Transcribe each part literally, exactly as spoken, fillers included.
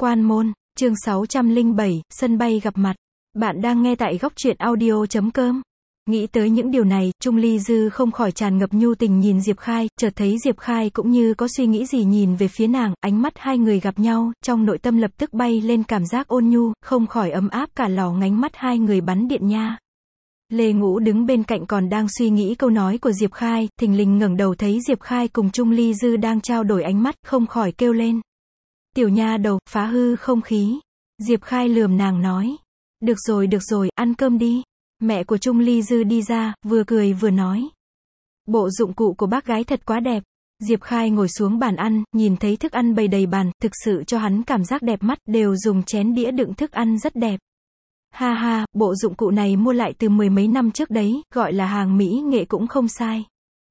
Quan môn, chương sáu trăm lẻ bảy, sân bay gặp mặt. Bạn đang nghe tại góc truyện audio chấm com. Nghĩ tới những điều này, Trung Ly Dư không khỏi tràn ngập nhu tình nhìn Diệp Khai, chợt thấy Diệp Khai cũng như có suy nghĩ gì nhìn về phía nàng, ánh mắt hai người gặp nhau, trong nội tâm lập tức bay lên cảm giác ôn nhu, không khỏi ấm áp cả lò ngánh mắt hai người bắn điện nha. Lê Ngũ đứng bên cạnh còn đang suy nghĩ câu nói của Diệp Khai, thình lình ngẩng đầu thấy Diệp Khai cùng Trung Ly Dư đang trao đổi ánh mắt, không khỏi kêu lên. Tiểu nha đầu, phá hư không khí. Diệp Khai lườm nàng nói. Được rồi được rồi, ăn cơm đi. Mẹ của Trung Ly Dư đi ra, vừa cười vừa nói. Bộ dụng cụ của bác gái thật quá đẹp. Diệp Khai ngồi xuống bàn ăn, nhìn thấy thức ăn bày đầy bàn, thực sự cho hắn cảm giác đẹp mắt, đều dùng chén đĩa đựng thức ăn rất đẹp. Ha ha, bộ dụng cụ này mua lại từ mười mấy năm trước đấy, gọi là hàng mỹ nghệ cũng không sai.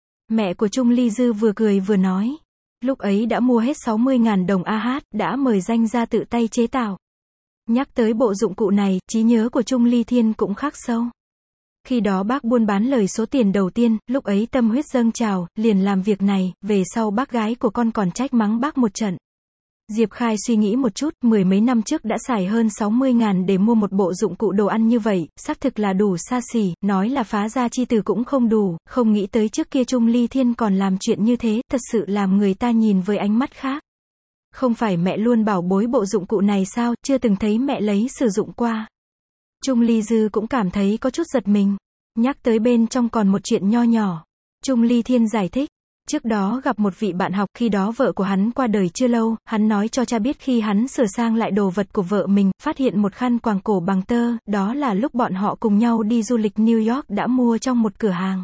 Mẹ của Trung Ly Dư vừa cười vừa nói. Lúc ấy đã mua hết sáu mươi ngàn đồng a hát, đã mời danh ra tự tay chế tạo. Nhắc tới bộ dụng cụ này, trí nhớ của Trung Ly Thiên cũng khắc sâu. Khi đó bác buôn bán lời số tiền đầu tiên, lúc ấy tâm huyết dâng trào, liền làm việc này, về sau bác gái của con còn trách mắng bác một trận. Diệp Khai suy nghĩ một chút, mười mấy năm trước đã xài hơn sáu mươi ngàn để mua một bộ dụng cụ đồ ăn như vậy, xác thực là đủ xa xỉ, nói là phá ra chi từ cũng không đủ, không nghĩ tới trước kia Trung Ly Thiên còn làm chuyện như thế, thật sự làm người ta nhìn với ánh mắt khác. Không phải mẹ luôn bảo bối bộ dụng cụ này sao, chưa từng thấy mẹ lấy sử dụng qua. Trung Ly Dư cũng cảm thấy có chút giật mình. Nhắc tới bên trong còn một chuyện nho nhỏ. Trung Ly Thiên giải thích. Trước đó gặp một vị bạn học, khi đó vợ của hắn qua đời chưa lâu, hắn nói cho cha biết khi hắn sửa sang lại đồ vật của vợ mình, phát hiện một khăn quàng cổ bằng tơ, đó là lúc bọn họ cùng nhau đi du lịch New York đã mua trong một cửa hàng.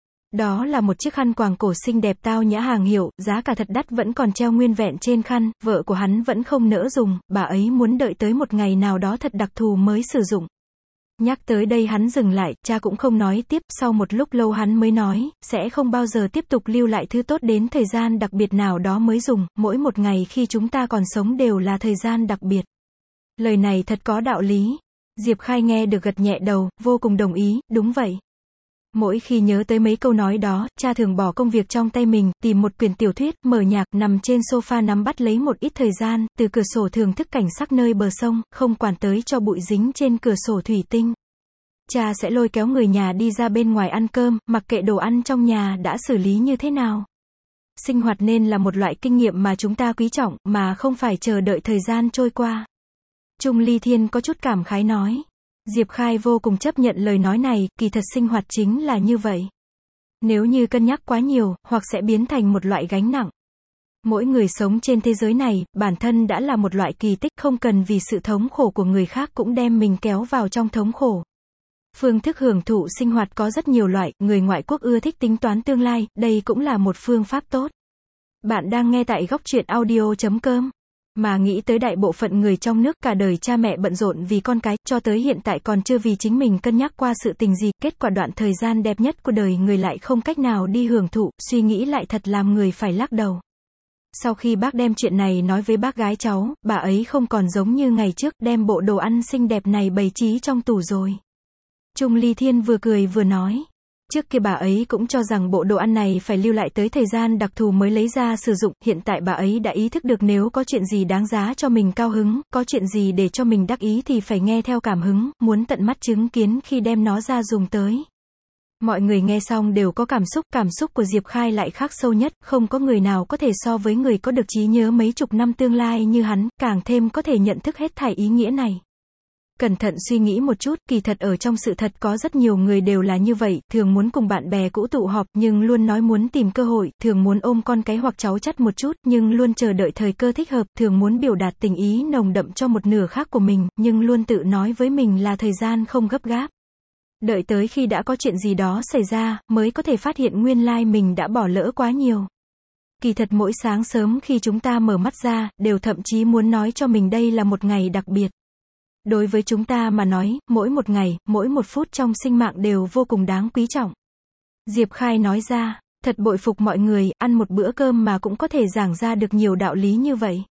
Đó là một chiếc khăn quàng cổ xinh đẹp tao nhã hàng hiệu, giá cả thật đắt vẫn còn treo nguyên vẹn trên khăn, vợ của hắn vẫn không nỡ dùng, bà ấy muốn đợi tới một ngày nào đó thật đặc thù mới sử dụng. Nhắc tới đây hắn dừng lại, cha cũng không nói tiếp, sau một lúc lâu hắn mới nói, sẽ không bao giờ tiếp tục lưu lại thứ tốt đến thời gian đặc biệt nào đó mới dùng, mỗi một ngày khi chúng ta còn sống đều là thời gian đặc biệt. Lời này thật có đạo lý. Diệp Khai nghe được gật nhẹ đầu, vô cùng đồng ý, đúng vậy. Mỗi khi nhớ tới mấy câu nói đó, cha thường bỏ công việc trong tay mình, tìm một quyển tiểu thuyết, mở nhạc, nằm trên sofa nắm bắt lấy một ít thời gian, từ cửa sổ thưởng thức cảnh sắc nơi bờ sông, không quản tới cho bụi dính trên cửa sổ thủy tinh. Cha sẽ lôi kéo người nhà đi ra bên ngoài ăn cơm, mặc kệ đồ ăn trong nhà đã xử lý như thế nào. Sinh hoạt nên là một loại kinh nghiệm mà chúng ta quý trọng, mà không phải chờ đợi thời gian trôi qua. Trung Ly Thiên có chút cảm khái nói. Diệp Khai vô cùng chấp nhận lời nói này, kỳ thật sinh hoạt chính là như vậy. Nếu như cân nhắc quá nhiều, hoặc sẽ biến thành một loại gánh nặng. Mỗi người sống trên thế giới này, bản thân đã là một loại kỳ tích, không cần vì sự thống khổ của người khác cũng đem mình kéo vào trong thống khổ. Phương thức hưởng thụ sinh hoạt có rất nhiều loại, người ngoại quốc ưa thích tính toán tương lai, đây cũng là một phương pháp tốt. Bạn đang nghe tại góc truyện audio chấm com. Mà nghĩ tới đại bộ phận người trong nước cả đời cha mẹ bận rộn vì con cái, cho tới hiện tại còn chưa vì chính mình cân nhắc qua sự tình gì, kết quả đoạn thời gian đẹp nhất của đời người lại không cách nào đi hưởng thụ, suy nghĩ lại thật làm người phải lắc đầu. Sau khi bác đem chuyện này nói với bác gái cháu, bà ấy không còn giống như ngày trước, đem bộ đồ ăn xinh đẹp này bày trí trong tủ rồi. Trung Ly Thiên vừa cười vừa nói. Trước kia bà ấy cũng cho rằng bộ đồ ăn này phải lưu lại tới thời gian đặc thù mới lấy ra sử dụng, hiện tại bà ấy đã ý thức được nếu có chuyện gì đáng giá cho mình cao hứng, có chuyện gì để cho mình đắc ý thì phải nghe theo cảm hứng, muốn tận mắt chứng kiến khi đem nó ra dùng tới. Mọi người nghe xong đều có cảm xúc, cảm xúc của Diệp Khai lại khác sâu nhất, không có người nào có thể so với người có được trí nhớ mấy chục năm tương lai như hắn, càng thêm có thể nhận thức hết thảy ý nghĩa này. Cẩn thận suy nghĩ một chút, kỳ thật ở trong sự thật có rất nhiều người đều là như vậy, thường muốn cùng bạn bè cũ tụ họp, nhưng luôn nói muốn tìm cơ hội, thường muốn ôm con cái hoặc cháu chắt một chút, nhưng luôn chờ đợi thời cơ thích hợp, thường muốn biểu đạt tình ý nồng đậm cho một nửa khác của mình, nhưng luôn tự nói với mình là thời gian không gấp gáp. Đợi tới khi đã có chuyện gì đó xảy ra, mới có thể phát hiện nguyên lai mình đã bỏ lỡ quá nhiều. Kỳ thật mỗi sáng sớm khi chúng ta mở mắt ra, đều thậm chí muốn nói cho mình đây là một ngày đặc biệt. Đối với chúng ta mà nói, mỗi một ngày, mỗi một phút trong sinh mạng đều vô cùng đáng quý trọng. Diệp Khai nói ra, thật bội phục mọi người, ăn một bữa cơm mà cũng có thể giảng ra được nhiều đạo lý như vậy.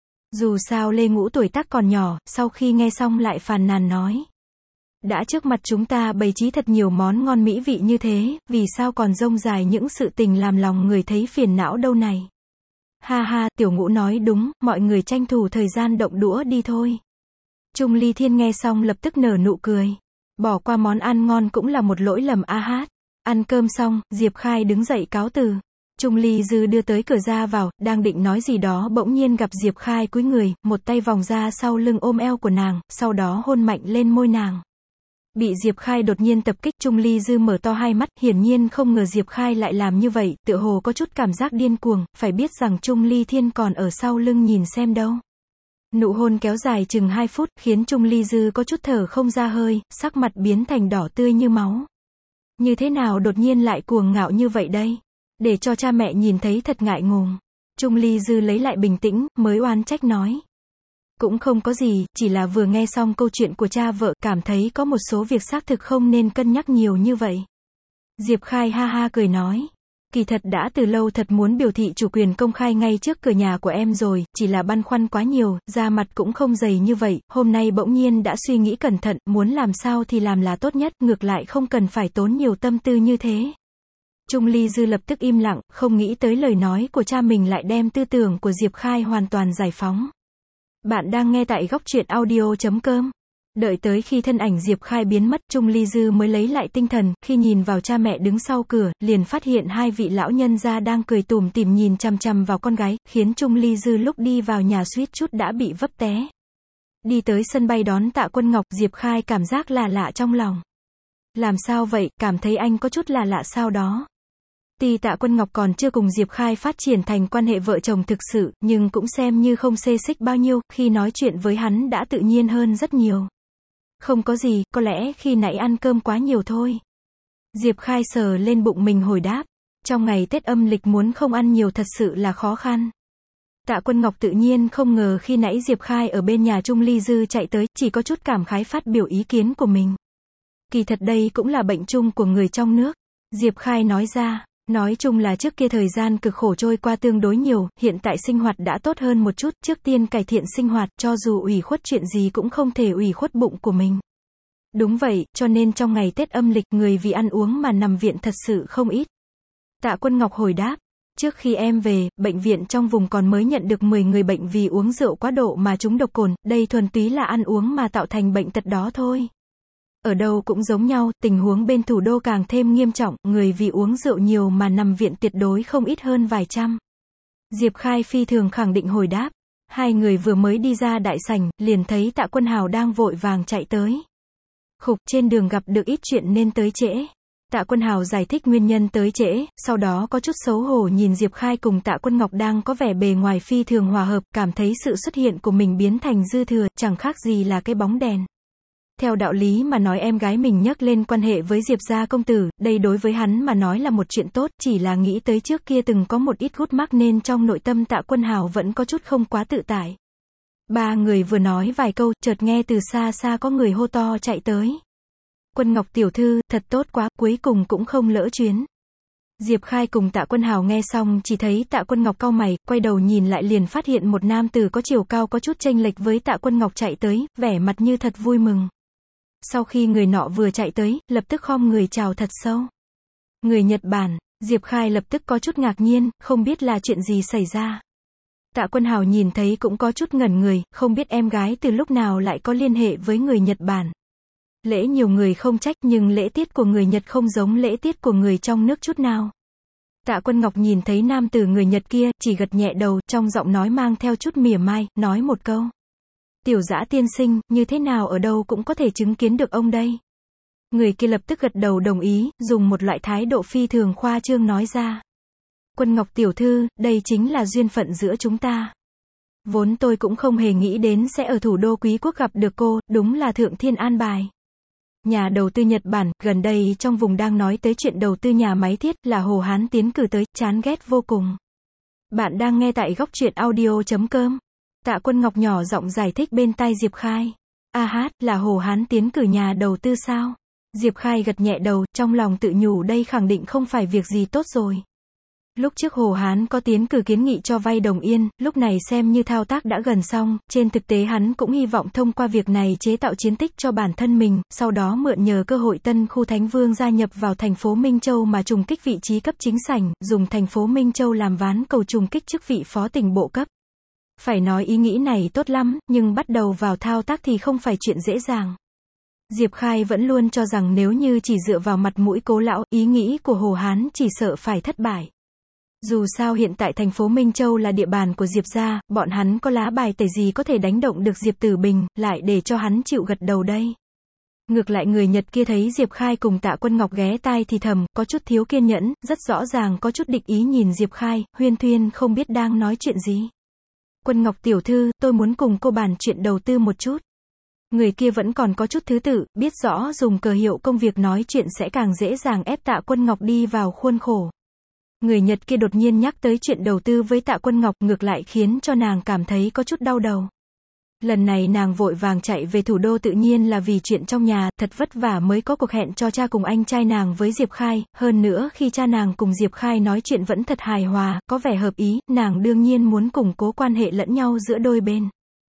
Dù sao Lê Ngũ tuổi tác còn nhỏ, sau khi nghe xong lại phàn nàn nói. Đã trước mặt chúng ta bày trí thật nhiều món ngon mỹ vị như thế, vì sao còn rông dài những sự tình làm lòng người thấy phiền não đâu này. Ha ha, tiểu ngũ nói đúng, mọi người tranh thủ thời gian động đũa đi thôi. Trung Ly Thiên nghe xong lập tức nở nụ cười. Bỏ qua món ăn ngon cũng là một lỗi lầm a hát. Ăn cơm xong, Diệp Khai đứng dậy cáo từ. Trung Ly Dư đưa tới cửa ra vào, đang định nói gì đó bỗng nhiên gặp Diệp Khai cúi người, một tay vòng ra sau lưng ôm eo của nàng, sau đó hôn mạnh lên môi nàng. Bị Diệp Khai đột nhiên tập kích, Trung Ly Dư mở to hai mắt, hiển nhiên không ngờ Diệp Khai lại làm như vậy, tựa hồ có chút cảm giác điên cuồng, phải biết rằng Trung Ly Thiên còn ở sau lưng nhìn xem đâu. Nụ hôn kéo dài chừng hai phút, khiến Trung Ly Dư có chút thở không ra hơi, sắc mặt biến thành đỏ tươi như máu. Như thế nào đột nhiên lại cuồng ngạo như vậy đây? Để cho cha mẹ nhìn thấy thật ngại ngùng. Trung Ly Dư lấy lại bình tĩnh, mới oán trách nói. Cũng không có gì, chỉ là vừa nghe xong câu chuyện của cha vợ, cảm thấy có một số việc xác thực không nên cân nhắc nhiều như vậy. Diệp Khai ha ha cười nói. Kỳ thật đã từ lâu thật muốn biểu thị chủ quyền công khai ngay trước cửa nhà của em rồi, chỉ là băn khoăn quá nhiều, da mặt cũng không dày như vậy, hôm nay bỗng nhiên đã suy nghĩ cẩn thận, muốn làm sao thì làm là tốt nhất, ngược lại không cần phải tốn nhiều tâm tư như thế. Trung Ly Dư lập tức im lặng, không nghĩ tới lời nói của cha mình lại đem tư tưởng của Diệp Khai hoàn toàn giải phóng. Bạn đang nghe tại góc truyện audio chấm com. Đợi tới khi thân ảnh Diệp Khai biến mất, Trung Ly Dư mới lấy lại tinh thần, khi nhìn vào cha mẹ đứng sau cửa, liền phát hiện hai vị lão nhân gia đang cười tủm tỉm nhìn chằm chằm vào con gái, khiến Trung Ly Dư lúc đi vào nhà suýt chút đã bị vấp té. Đi tới sân bay đón Tạ Quân Ngọc, Diệp Khai cảm giác là lạ trong lòng. Làm sao vậy, cảm thấy anh có chút là lạ sao đó. Tuy Tạ Quân Ngọc còn chưa cùng Diệp Khai phát triển thành quan hệ vợ chồng thực sự, nhưng cũng xem như không xê xích bao nhiêu, khi nói chuyện với hắn đã tự nhiên hơn rất nhiều. Không có gì, có lẽ khi nãy ăn cơm quá nhiều thôi. Diệp Khai sờ lên bụng mình hồi đáp. Trong ngày Tết âm lịch muốn không ăn nhiều thật sự là khó khăn. Tạ Quân Ngọc tự nhiên không ngờ khi nãy Diệp Khai ở bên nhà Trung Ly Dư chạy tới, chỉ có chút cảm khái phát biểu ý kiến của mình. Kỳ thật đây cũng là bệnh chung của người trong nước. Diệp Khai nói ra. Nói chung là trước kia thời gian cực khổ trôi qua tương đối nhiều, hiện tại sinh hoạt đã tốt hơn một chút, trước tiên cải thiện sinh hoạt, cho dù ủy khuất chuyện gì cũng không thể ủy khuất bụng của mình. Đúng vậy, cho nên trong ngày Tết âm lịch, người vì ăn uống mà nằm viện thật sự không ít. Tạ Quân Ngọc hồi đáp, trước khi em về, bệnh viện trong vùng còn mới nhận được mười người bệnh vì uống rượu quá độ mà trúng độc cồn, đây thuần túy là ăn uống mà tạo thành bệnh tật đó thôi. Ở đâu cũng giống nhau, tình huống bên thủ đô càng thêm nghiêm trọng, người vì uống rượu nhiều mà nằm viện tuyệt đối không ít hơn vài trăm. Diệp Khai phi thường khẳng định hồi đáp. Hai người vừa mới đi ra đại sảnh, liền thấy Tạ Quân Hào đang vội vàng chạy tới. Khục, trên đường gặp được ít chuyện nên tới trễ. Tạ Quân Hào giải thích nguyên nhân tới trễ, sau đó có chút xấu hổ nhìn Diệp Khai cùng Tạ Quân Ngọc đang có vẻ bề ngoài phi thường hòa hợp, cảm thấy sự xuất hiện của mình biến thành dư thừa, chẳng khác gì là cái bóng đèn. Theo đạo lý mà nói em gái mình nhắc lên quan hệ với Diệp gia công tử, đây đối với hắn mà nói là một chuyện tốt, chỉ là nghĩ tới trước kia từng có một ít gút mắc nên trong nội tâm Tạ Quân Hào vẫn có chút không quá tự tại. Ba người vừa nói vài câu, chợt nghe từ xa xa có người hô to chạy tới. Quân Ngọc tiểu thư, thật tốt quá, cuối cùng cũng không lỡ chuyến. Diệp Khai cùng Tạ Quân Hào nghe xong chỉ thấy Tạ Quân Ngọc cau mày, quay đầu nhìn lại liền phát hiện một nam tử có chiều cao có chút chênh lệch với Tạ Quân Ngọc chạy tới, vẻ mặt như thật vui mừng. Sau khi người nọ vừa chạy tới, lập tức khom người chào thật sâu. Người Nhật Bản, Diệp Khai lập tức có chút ngạc nhiên, không biết là chuyện gì xảy ra. Tạ Quân Hào nhìn thấy cũng có chút ngẩn người, không biết em gái từ lúc nào lại có liên hệ với người Nhật Bản. Lễ nhiều người không trách, nhưng lễ tiết của người Nhật không giống lễ tiết của người trong nước chút nào. Tạ Quân Ngọc nhìn thấy nam tử người Nhật kia, chỉ gật nhẹ đầu, trong giọng nói mang theo chút mỉa mai, nói một câu. Tiểu Dã tiên sinh, như thế nào ở đâu cũng có thể chứng kiến được ông đây. Người kia lập tức gật đầu đồng ý, dùng một loại thái độ phi thường khoa trương nói ra. Quân Ngọc tiểu thư, đây chính là duyên phận giữa chúng ta. Vốn tôi cũng không hề nghĩ đến sẽ ở thủ đô quý quốc gặp được cô, đúng là thượng thiên an bài. Nhà đầu tư Nhật Bản, gần đây trong vùng đang nói tới chuyện đầu tư nhà máy thiết, là Hồ Hán tiến cử tới, chán ghét vô cùng. Bạn đang nghe tại góc truyện audio chấm com. Tạ Quân Ngọc nhỏ giọng giải thích bên tai Diệp Khai. A hát, là Hồ Hán tiến cử nhà đầu tư sao? Diệp Khai gật nhẹ đầu, trong lòng tự nhủ đây khẳng định không phải việc gì tốt rồi. Lúc trước Hồ Hán có tiến cử kiến nghị cho vay đồng yên, lúc này xem như thao tác đã gần xong, trên thực tế hắn cũng hy vọng thông qua việc này chế tạo chiến tích cho bản thân mình, sau đó mượn nhờ cơ hội Tân Khu Thánh Vương gia nhập vào thành phố Minh Châu mà trùng kích vị trí cấp chính sảnh, dùng thành phố Minh Châu làm ván cầu trùng kích chức vị phó tỉnh bộ cấp. Phải nói ý nghĩ này tốt lắm, nhưng bắt đầu vào thao tác thì không phải chuyện dễ dàng. Diệp Khai vẫn luôn cho rằng nếu như chỉ dựa vào mặt mũi Cố lão, ý nghĩ của Hồ Hán chỉ sợ phải thất bại. Dù sao hiện tại thành phố Minh Châu là địa bàn của Diệp gia, bọn hắn có lá bài tẩy gì có thể đánh động được Diệp Tử Bình, lại để cho hắn chịu gật đầu đây. Ngược lại người Nhật kia thấy Diệp Khai cùng Tạ Quân Ngọc ghé tai thì thầm, có chút thiếu kiên nhẫn, rất rõ ràng có chút địch ý nhìn Diệp Khai, huyên thuyên không biết đang nói chuyện gì. Quân Ngọc tiểu thư, tôi muốn cùng cô bàn chuyện đầu tư một chút. Người kia vẫn còn có chút thứ tự, biết rõ dùng cờ hiệu công việc nói chuyện sẽ càng dễ dàng ép Tạ Quân Ngọc đi vào khuôn khổ. Người Nhật kia đột nhiên nhắc tới chuyện đầu tư với Tạ Quân Ngọc, ngược lại khiến cho nàng cảm thấy có chút đau đầu. Lần này nàng vội vàng chạy về thủ đô tự nhiên là vì chuyện trong nhà, thật vất vả mới có cuộc hẹn cho cha cùng anh trai nàng với Diệp Khai, hơn nữa khi cha nàng cùng Diệp Khai nói chuyện vẫn thật hài hòa, có vẻ hợp ý, nàng đương nhiên muốn củng cố quan hệ lẫn nhau giữa đôi bên.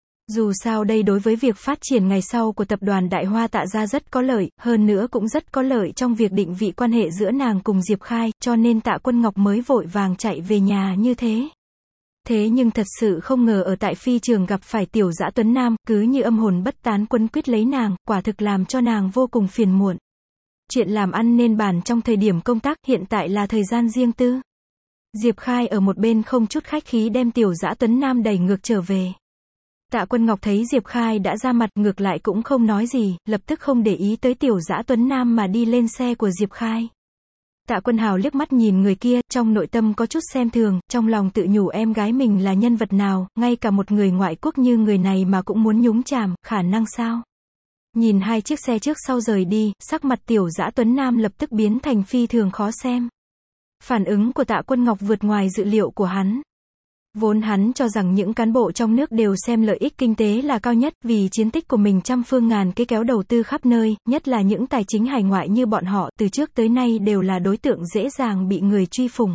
Dù sao đây đối với việc phát triển ngày sau của tập đoàn Đại Hoa Tạ gia rất có lợi, hơn nữa cũng rất có lợi trong việc định vị quan hệ giữa nàng cùng Diệp Khai, cho nên Tạ Quân Ngọc mới vội vàng chạy về nhà như thế. Thế nhưng thật sự không ngờ ở tại phi trường gặp phải Tiểu Dã Tuấn Nam, cứ như âm hồn bất tán quấn quýt lấy nàng, quả thực làm cho nàng vô cùng phiền muộn. Chuyện làm ăn nên bàn trong thời điểm công tác, hiện tại là thời gian riêng tư. Diệp Khai ở một bên không chút khách khí đem Tiểu Dã Tuấn Nam đẩy ngược trở về. Tạ Quân Ngọc thấy Diệp Khai đã ra mặt, ngược lại cũng không nói gì, lập tức không để ý tới Tiểu Dã Tuấn Nam mà đi lên xe của Diệp Khai. Tạ Quân Hào liếc mắt nhìn người kia, trong nội tâm có chút xem thường, trong lòng tự nhủ em gái mình là nhân vật nào, ngay cả một người ngoại quốc như người này mà cũng muốn nhúng chàm, khả năng sao? Nhìn hai chiếc xe trước sau rời đi, sắc mặt Tiểu Dã Tuấn Nam lập tức biến thành phi thường khó xem. Phản ứng của Tạ Quân Ngọc vượt ngoài dự liệu của hắn. Vốn hắn cho rằng những cán bộ trong nước đều xem lợi ích kinh tế là cao nhất, vì chiến tích của mình trăm phương ngàn kế kéo đầu tư khắp nơi, nhất là những tài chính hải ngoại như bọn họ, từ trước tới nay đều là đối tượng dễ dàng bị người truy phủng.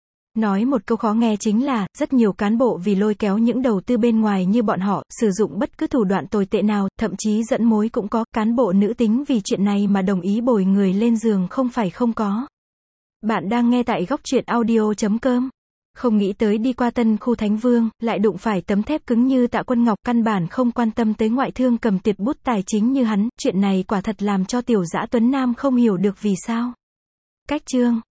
Nói một câu khó nghe chính là, rất nhiều cán bộ vì lôi kéo những đầu tư bên ngoài như bọn họ, sử dụng bất cứ thủ đoạn tồi tệ nào, thậm chí dẫn mối cũng có, cán bộ nữ tính vì chuyện này mà đồng ý bồi người lên giường không phải không có. Bạn đang nghe tại góc truyện audio chấm com. Không nghĩ tới đi qua Tân Khu Thánh Vương, lại đụng phải tấm thép cứng như Tạ Quân Ngọc, căn bản không quan tâm tới ngoại thương cầm tuyệt bút tài chính như hắn, chuyện này quả thật làm cho Tiểu Dã Tuấn Nam không hiểu được vì sao. Cách chương